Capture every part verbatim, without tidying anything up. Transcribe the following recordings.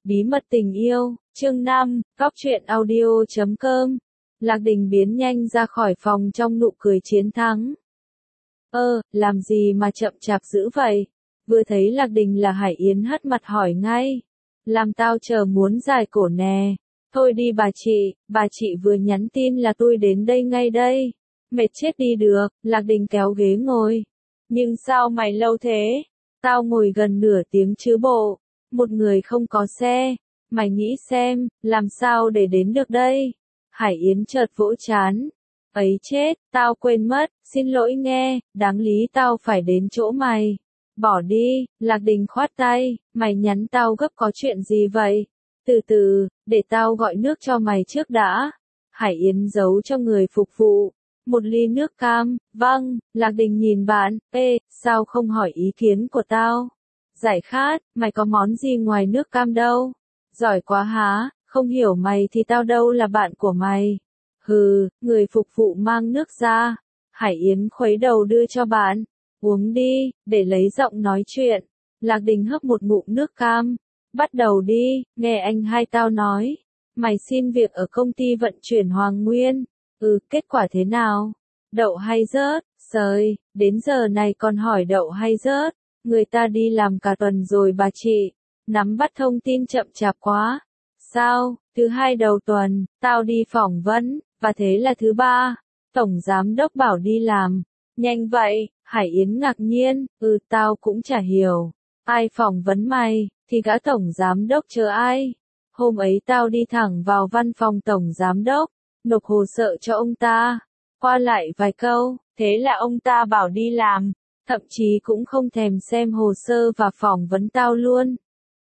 Bí mật tình yêu, chương năm, góc truyện audio chấm com. Lạc Đình biến nhanh ra khỏi phòng trong nụ cười chiến thắng. Ơ, làm gì mà chậm chạp dữ vậy? Vừa thấy Lạc Đình là Hải Yến hất mặt hỏi ngay. Làm tao chờ muốn dài cổ nè. Thôi đi bà chị, bà chị vừa nhắn tin là tôi đến đây ngay đây. Mệt chết đi được, Lạc Đình kéo ghế ngồi. Nhưng sao mày lâu thế? Tao ngồi gần nửa tiếng chứ bộ. Một người không có xe. Mày nghĩ xem, làm sao để đến được đây? Hải Yến chợt vỗ chán. Ấy chết, tao quên mất, xin lỗi nghe, đáng lý tao phải đến chỗ mày. Bỏ đi, Lạc Đình khoát tay, mày nhắn tao gấp có chuyện gì vậy? Từ từ, để tao gọi nước cho mày trước đã. Hải Yến giấu cho người phục vụ. Một ly nước cam, vâng, Lạc Đình nhìn bạn, ê, sao không hỏi ý kiến của tao? Giải khát, mày có món gì ngoài nước cam đâu? Giỏi quá há, không hiểu mày thì tao đâu là bạn của mày. Hừ, người phục vụ mang nước ra. Hải Yến khuấy đầu đưa cho bạn. Uống đi, để lấy giọng nói chuyện. Lạc Đình hấp một ngụm nước cam. Bắt đầu đi, nghe anh hai tao nói. Mày xin việc ở công ty vận chuyển Hoàng Nguyên. Ừ, kết quả thế nào? Đậu hay rớt? Sời, đến giờ này còn hỏi đậu hay rớt? Người ta đi làm cả tuần rồi bà chị. Nắm bắt thông tin chậm chạp quá. Sao, thứ hai đầu tuần, tao đi phỏng vấn, và thế là thứ ba. Tổng giám đốc bảo đi làm. Nhanh vậy, Hải Yến ngạc nhiên, ừ tao cũng chả hiểu. Ai phỏng vấn mày, thì gã tổng giám đốc chờ ai? Hôm ấy tao đi thẳng vào văn phòng tổng giám đốc, nộp hồ sơ cho ông ta. Qua lại vài câu, thế là ông ta bảo đi làm. Thậm chí cũng không thèm xem hồ sơ và phỏng vấn tao luôn.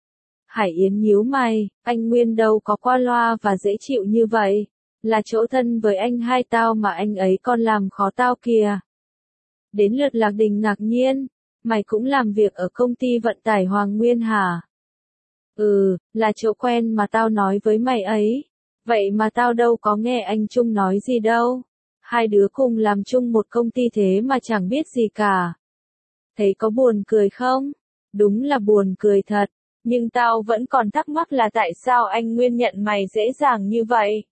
Hải Yến nhíu mày, anh Nguyên đâu có qua loa và dễ chịu như vậy. Là chỗ thân với anh hai tao mà anh ấy còn làm khó tao kìa. Đến lượt Lạc Đình ngạc nhiên, mày cũng làm việc ở công ty vận tải Hoàng Nguyên hả? Ừ, là chỗ quen mà tao nói với mày ấy. Vậy mà tao đâu có nghe anh Trung nói gì đâu. Hai đứa cùng làm chung một công ty thế mà chẳng biết gì cả. Thấy có buồn cười không? Đúng là buồn cười thật. Nhưng tao vẫn còn thắc mắc là tại sao anh Nguyên nhận mày dễ dàng như vậy?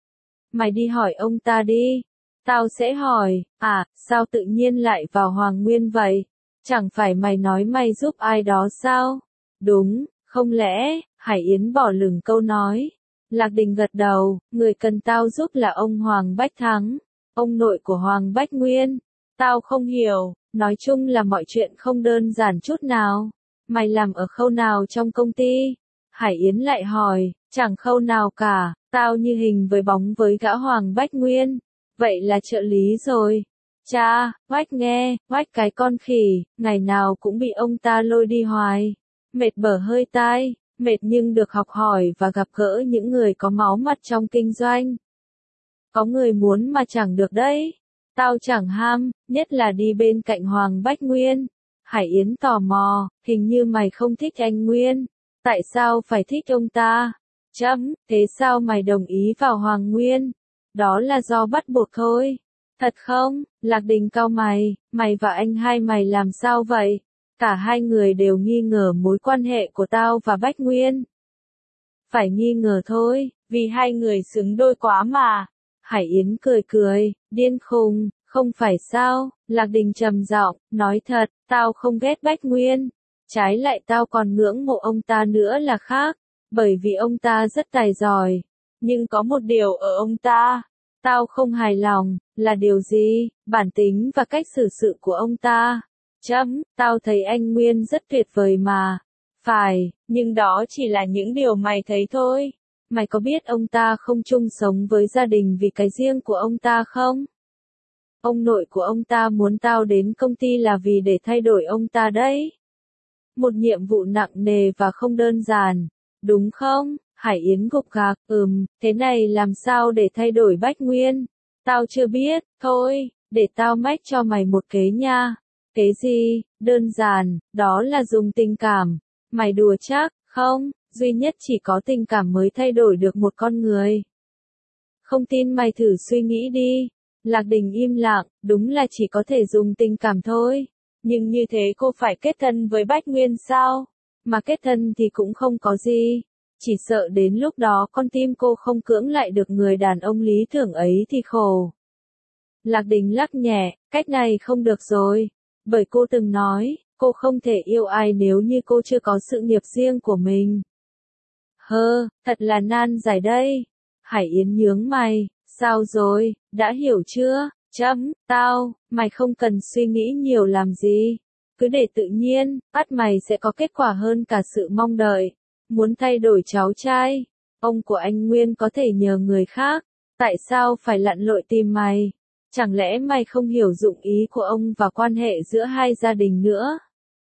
Mày đi hỏi ông ta đi. Tao sẽ hỏi, à, sao tự nhiên lại vào Hoàng Nguyên vậy? Chẳng phải mày nói mày giúp ai đó sao? Đúng, không lẽ, Hải Yến bỏ lửng câu nói. Lạc Đình gật đầu, người cần tao giúp là ông Hoàng Bách Thắng, ông nội của Hoàng Bách Nguyên. Tao không hiểu, nói chung là mọi chuyện không đơn giản chút nào. Mày làm ở khâu nào trong công ty? Hải Yến lại hỏi, chẳng khâu nào cả, tao như hình với bóng với gã Hoàng Bách Nguyên. Vậy là trợ lý rồi. Cha, Oách nghe, Oách cái con khỉ, ngày nào cũng bị ông ta lôi đi hoài. Mệt bở hơi tai, mệt nhưng được học hỏi và gặp gỡ những người có máu mặt trong kinh doanh. Có người muốn mà chẳng được đấy. Tao chẳng ham, nhất là đi bên cạnh Hoàng Bách Nguyên. Hải Yến tò mò, hình như mày không thích anh Nguyên. Tại sao phải thích ông ta? Chấm, thế sao mày đồng ý vào Hoàng Nguyên? Đó là do bắt buộc thôi. Thật không? Lạc Đình cau mày, mày và anh hai mày làm sao vậy? Cả hai người đều nghi ngờ mối quan hệ của tao và Bách Nguyên. Phải nghi ngờ thôi, vì hai người xứng đôi quá mà. Hải Yến cười cười, điên khùng, không phải sao? Lạc Đình trầm giọng, nói thật, tao không ghét Bách Nguyên. Trái lại tao còn ngưỡng mộ ông ta nữa là khác, bởi vì ông ta rất tài giỏi. Nhưng có một điều ở ông ta, tao không hài lòng, là điều gì? Bản tính và cách xử sự của ông ta. Chấm, tao thấy anh Nguyên rất tuyệt vời mà. Phải, nhưng đó chỉ là những điều mày thấy thôi. Mày có biết ông ta không chung sống với gia đình vì cái riêng của ông ta không? Ông nội của ông ta muốn tao đến công ty là vì để thay đổi ông ta đấy. Một nhiệm vụ nặng nề và không đơn giản, đúng không? Hải Yến gục gạc, ừm, thế này làm sao để thay đổi Bách Nguyên? Tao chưa biết, thôi, để tao mách cho mày một kế nha. Kế gì? Đơn giản, đó là dùng tình cảm. Mày đùa chắc, không? Duy nhất chỉ có tình cảm mới thay đổi được một con người. Không tin mày thử suy nghĩ đi. Lạc Đình im lặng, đúng là chỉ có thể dùng tình cảm thôi. Nhưng như thế cô phải kết thân với Bách Nguyên sao? Mà kết thân thì cũng không có gì. chỉ sợ đến lúc đó con tim cô không cưỡng lại được người đàn ông lý tưởng ấy thì khổ. Lạc Đình lắc nhẹ, cách này không được rồi, bởi cô từng nói, cô không thể yêu ai nếu như cô chưa có sự nghiệp riêng của mình. Hơ, thật là nan giải đây. Hải Yến nhướng mày, sao rồi, đã hiểu chưa? Chấm, tao, mày không cần suy nghĩ nhiều làm gì. Cứ để tự nhiên, bắt mày sẽ có kết quả hơn cả sự mong đợi. Muốn thay đổi cháu trai, ông của anh Nguyên có thể nhờ người khác, tại sao phải lặn lội tìm mày? Chẳng lẽ mày không hiểu dụng ý của ông và quan hệ giữa hai gia đình nữa?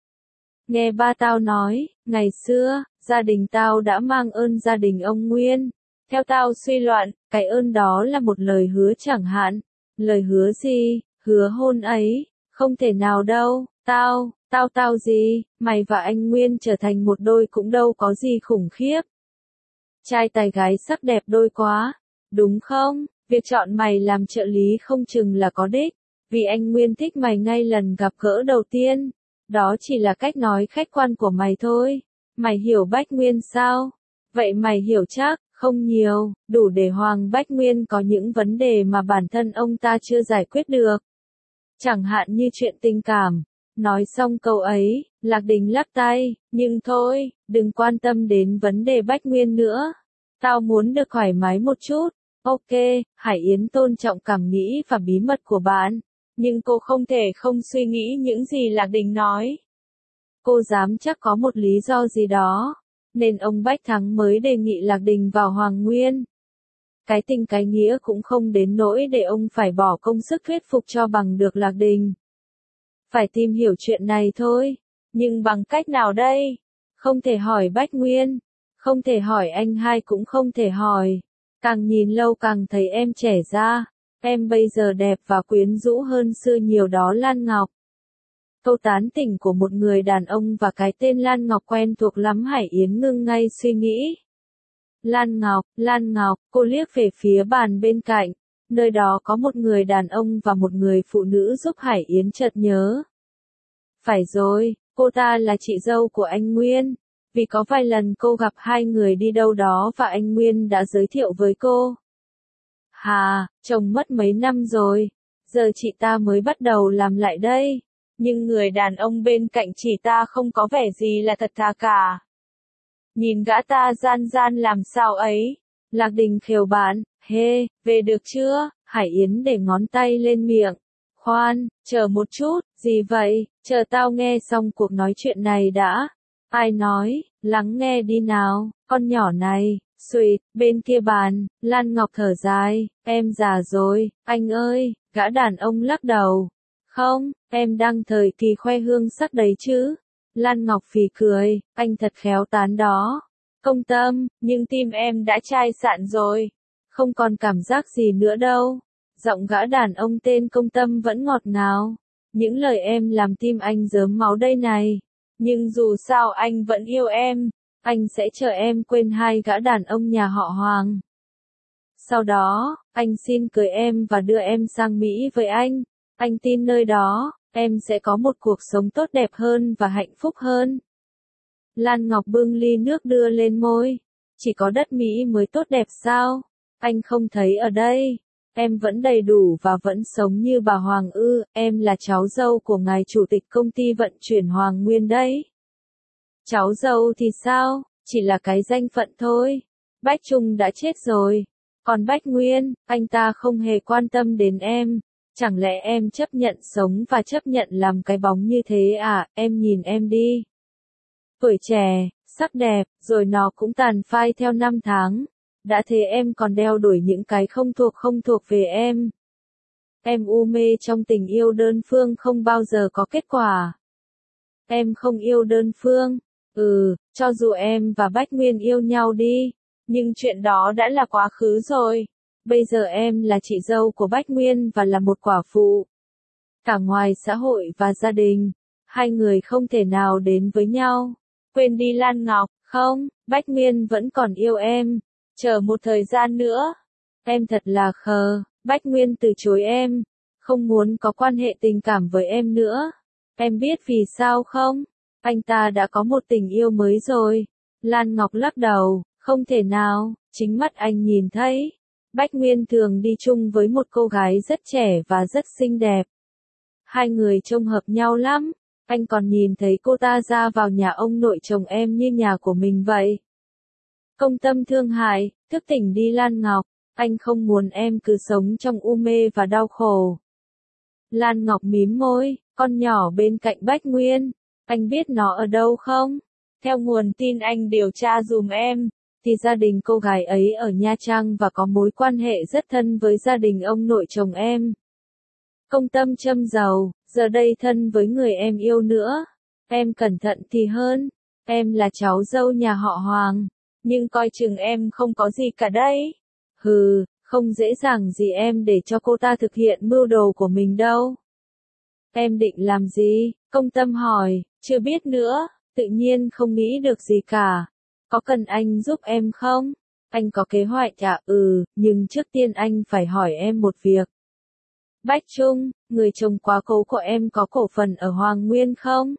Nghe ba tao nói, ngày xưa, gia đình tao đã mang ơn gia đình ông Nguyên. Theo tao suy luận, cái ơn đó là một lời hứa chẳng hạn. Lời hứa gì? Hứa hôn ấy? Không thể nào đâu, tao, tao tao gì, mày và anh Nguyên trở thành một đôi cũng đâu có gì khủng khiếp. Trai tài gái sắc đẹp đôi quá, đúng không? Việc chọn mày làm trợ lý không chừng là có đích, vì anh Nguyên thích mày ngay lần gặp gỡ đầu tiên. Đó chỉ là cách nói khách quan của mày thôi. Mày hiểu Bách Nguyên sao? Vậy mày hiểu chắc, không nhiều, đủ để Hoàng Bách Nguyên có những vấn đề mà bản thân ông ta chưa giải quyết được. Chẳng hạn như chuyện tình cảm. Nói xong câu ấy, Lạc Đình lắc tay, nhưng thôi, đừng quan tâm đến vấn đề Bách Nguyên nữa. Tao muốn được thoải mái một chút. Ok, Hải Yến tôn trọng cảm nghĩ và bí mật của bạn. Nhưng cô không thể không suy nghĩ những gì Lạc Đình nói. Cô dám chắc có một lý do gì đó, nên ông Bách Thắng mới đề nghị Lạc Đình vào Hoàng Nguyên. Cái tình cái nghĩa cũng không đến nỗi để ông phải bỏ công sức thuyết phục cho bằng được Lạc Đình. Phải tìm hiểu chuyện này thôi, nhưng bằng cách nào đây? Không thể hỏi Bách Nguyên, không thể hỏi anh hai cũng không thể hỏi. Càng nhìn lâu càng thấy em trẻ ra, em bây giờ đẹp và quyến rũ hơn xưa nhiều đó Lan Ngọc. Câu tán tỉnh của một người đàn ông và cái tên Lan Ngọc quen thuộc lắm. Hải Yến ngưng ngay suy nghĩ. Lan Ngọc, Lan Ngọc, cô liếc về phía bàn bên cạnh, nơi đó có một người đàn ông và một người phụ nữ giúp Hải Yến chợt nhớ. Phải rồi, cô ta là chị dâu của anh Nguyên, vì có vài lần cô gặp hai người đi đâu đó và anh Nguyên đã giới thiệu với cô. Hà, chồng mất mấy năm rồi, giờ chị ta mới bắt đầu làm lại đây. Nhưng người đàn ông bên cạnh chị ta không có vẻ gì là thật thà cả. Nhìn gã ta gian gian làm sao ấy. Lạc Đình khều bạn, hê, về được chưa? Hải Yến để ngón tay lên miệng. Khoan, chờ một chút, gì vậy? Chờ tao nghe xong cuộc nói chuyện này đã. Ai nói, lắng nghe đi nào, con nhỏ này. Xuyệt, bên kia bàn, Lan Ngọc thở dài, em già rồi, anh ơi, gã đàn ông lắc đầu. Không, em đang thời kỳ khoe hương sắc đấy chứ. Lan Ngọc phì cười, anh thật khéo tán đó. Công Tâm, nhưng tim em đã chai sạn rồi. Không còn cảm giác gì nữa đâu. Giọng gã đàn ông tên Công Tâm vẫn ngọt ngào. Những lời em làm tim anh rớm máu đây này. Nhưng dù sao anh vẫn yêu em. Anh sẽ chờ em quên hai gã đàn ông nhà họ Hoàng. Sau đó, anh xin cưới em và đưa em sang Mỹ với anh. Anh tin nơi đó, em sẽ có một cuộc sống tốt đẹp hơn và hạnh phúc hơn. Lan Ngọc bưng ly nước đưa lên môi. Chỉ có đất Mỹ mới tốt đẹp sao? Anh không thấy ở đây. Em vẫn đầy đủ và vẫn sống như bà Hoàng ư, em là cháu dâu của ngài chủ tịch công ty vận chuyển Hoàng Nguyên đấy. Cháu dâu thì sao, chỉ là cái danh phận thôi. Bách Trung đã chết rồi. Còn Bách Nguyên, anh ta không hề quan tâm đến em. Chẳng lẽ em chấp nhận sống và chấp nhận làm cái bóng như thế à, em nhìn em đi. Tuổi trẻ, sắc đẹp, rồi nó cũng tàn phai theo năm tháng. Đã thế em còn đeo đuổi những cái không thuộc không thuộc về em. Em u mê trong tình yêu đơn phương không bao giờ có kết quả. Em không yêu đơn phương. Ừ, cho dù em và Bách Nguyên yêu nhau đi. Nhưng chuyện đó đã là quá khứ rồi. Bây giờ em là chị dâu của Bách Nguyên và là một quả phụ. Cả ngoài xã hội và gia đình, hai người không thể nào đến với nhau. Quên đi Lan Ngọc, không, Bách Nguyên vẫn còn yêu em. Chờ một thời gian nữa. Em thật là khờ, Bách Nguyên từ chối em. Không muốn có quan hệ tình cảm với em nữa. Em biết vì sao không? Anh ta đã có một tình yêu mới rồi. Lan Ngọc lắc đầu, Không thể nào, chính mắt anh nhìn thấy. Bách Nguyên thường đi chung với một cô gái rất trẻ và rất xinh đẹp. Hai người trông hợp nhau lắm, anh còn nhìn thấy cô ta ra vào nhà ông nội chồng em như nhà của mình vậy. Công Tâm thương hại, thức tỉnh đi Lan Ngọc, anh không muốn em cứ sống trong u mê và đau khổ. Lan Ngọc mím môi, con nhỏ bên cạnh Bách Nguyên, anh biết nó ở đâu không? Theo nguồn tin anh điều tra dùm em, thì gia đình cô gái ấy ở Nha Trang và có mối quan hệ rất thân với gia đình ông nội chồng em. Công Tâm châm dầu, giờ đây thân với người em yêu nữa. Em cẩn thận thì hơn, em là cháu dâu nhà họ Hoàng, nhưng coi chừng em không có gì cả đấy. Hừ, không dễ dàng gì em để cho cô ta thực hiện mưu đồ của mình đâu. Em định làm gì? Công Tâm hỏi, chưa biết nữa, tự nhiên không nghĩ được gì cả. Có cần anh giúp em không? Anh có kế hoạch à? Ừ, nhưng trước tiên anh phải hỏi em một việc. Bách Trung, người chồng quá cố của em có cổ phần ở Hoàng Nguyên không?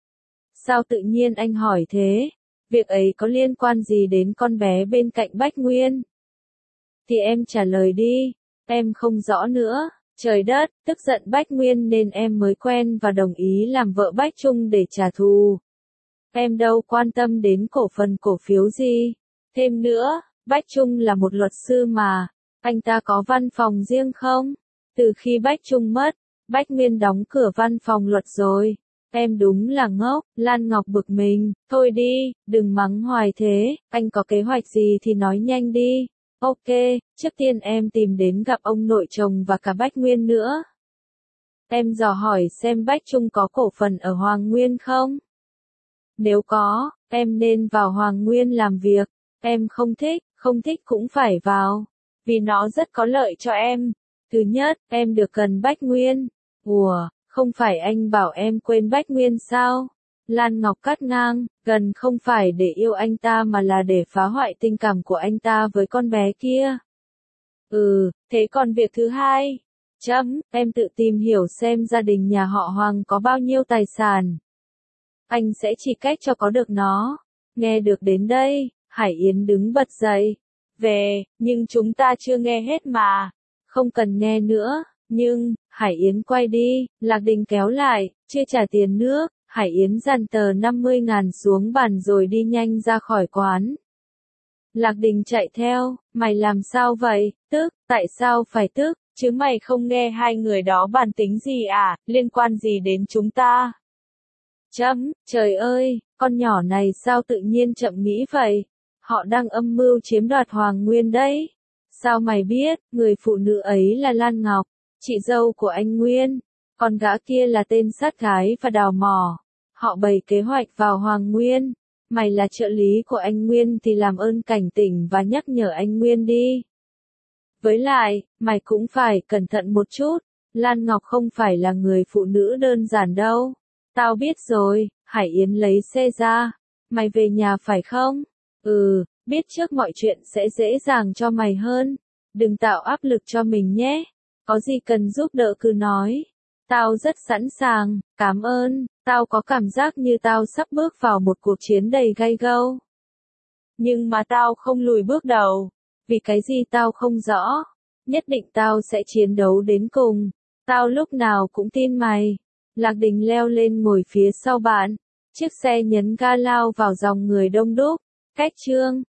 Sao tự nhiên anh hỏi thế? Việc ấy có liên quan gì đến con bé bên cạnh Bách Nguyên? Thì em trả lời đi, em không rõ nữa. Trời đất, tức giận Bách Nguyên nên em mới quen và đồng ý làm vợ Bách Trung để trả thù. Em đâu quan tâm đến cổ phần cổ phiếu gì. Thêm nữa, Bách Trung là một luật sư mà, anh ta có văn phòng riêng không? Từ khi Bách Trung mất, Bách Nguyên đóng cửa văn phòng luật rồi. Em đúng là ngốc, Lan Ngọc bực mình, thôi đi, đừng mắng hoài thế, anh có kế hoạch gì thì nói nhanh đi. Ok, trước tiên em tìm đến gặp ông nội chồng và cả Bách Nguyên nữa. Em dò hỏi xem Bách Trung có cổ phần ở Hoàng Nguyên không? Nếu có, em nên vào Hoàng Nguyên làm việc. Em không thích, không thích cũng phải vào. Vì nó rất có lợi cho em. Thứ nhất, em được gần Bách Nguyên. Ủa, không phải anh bảo em quên Bách Nguyên sao? Lan Ngọc cắt ngang, gần không phải để yêu anh ta mà là để phá hoại tình cảm của anh ta với con bé kia. Ừ, thế còn việc thứ hai? Chấm, em tự tìm hiểu xem gia đình nhà họ Hoàng có bao nhiêu tài sản. Anh sẽ chỉ cách cho có được nó. Nghe được đến đây, Hải Yến đứng bật dậy. Về, nhưng chúng ta chưa nghe hết mà. Không cần nghe nữa, nhưng, Hải Yến quay đi, Lạc Đình kéo lại, chưa trả tiền nước. Hải Yến dàn tờ năm mươi ngàn xuống bàn rồi đi nhanh ra khỏi quán. Lạc Đình chạy theo, mày làm sao vậy? Tức, tại sao phải tức? Chứ mày không nghe hai người đó bàn tính gì à, liên quan gì đến chúng ta? Chấm, trời ơi, con nhỏ này sao tự nhiên chậm nghĩ vậy? Họ đang âm mưu chiếm đoạt Hoàng Nguyên đấy. Sao mày biết, người phụ nữ ấy là Lan Ngọc, chị dâu của anh Nguyên, còn gã kia là tên sát gái và đào mỏ. Họ bày kế hoạch vào Hoàng Nguyên. Mày là trợ lý của anh Nguyên thì làm ơn cảnh tỉnh và nhắc nhở anh Nguyên đi. Với lại, mày cũng phải cẩn thận một chút. Lan Ngọc không phải là người phụ nữ đơn giản đâu. Tao biết rồi, Hải Yến lấy xe ra. Mày về nhà phải không? Ừ, biết trước mọi chuyện sẽ dễ dàng cho mày hơn. Đừng tạo áp lực cho mình nhé. Có gì cần giúp đỡ cứ nói. Tao rất sẵn sàng, cảm ơn. Tao có cảm giác như tao sắp bước vào một cuộc chiến đầy gay go. Nhưng mà tao không lùi bước đầu. Vì cái gì tao không rõ. Nhất định tao sẽ chiến đấu đến cùng. Tao lúc nào cũng tin mày. Lạc Đình leo lên ngồi phía sau bạn. Chiếc xe nhấn ga lao vào dòng người đông đúc. Cách chương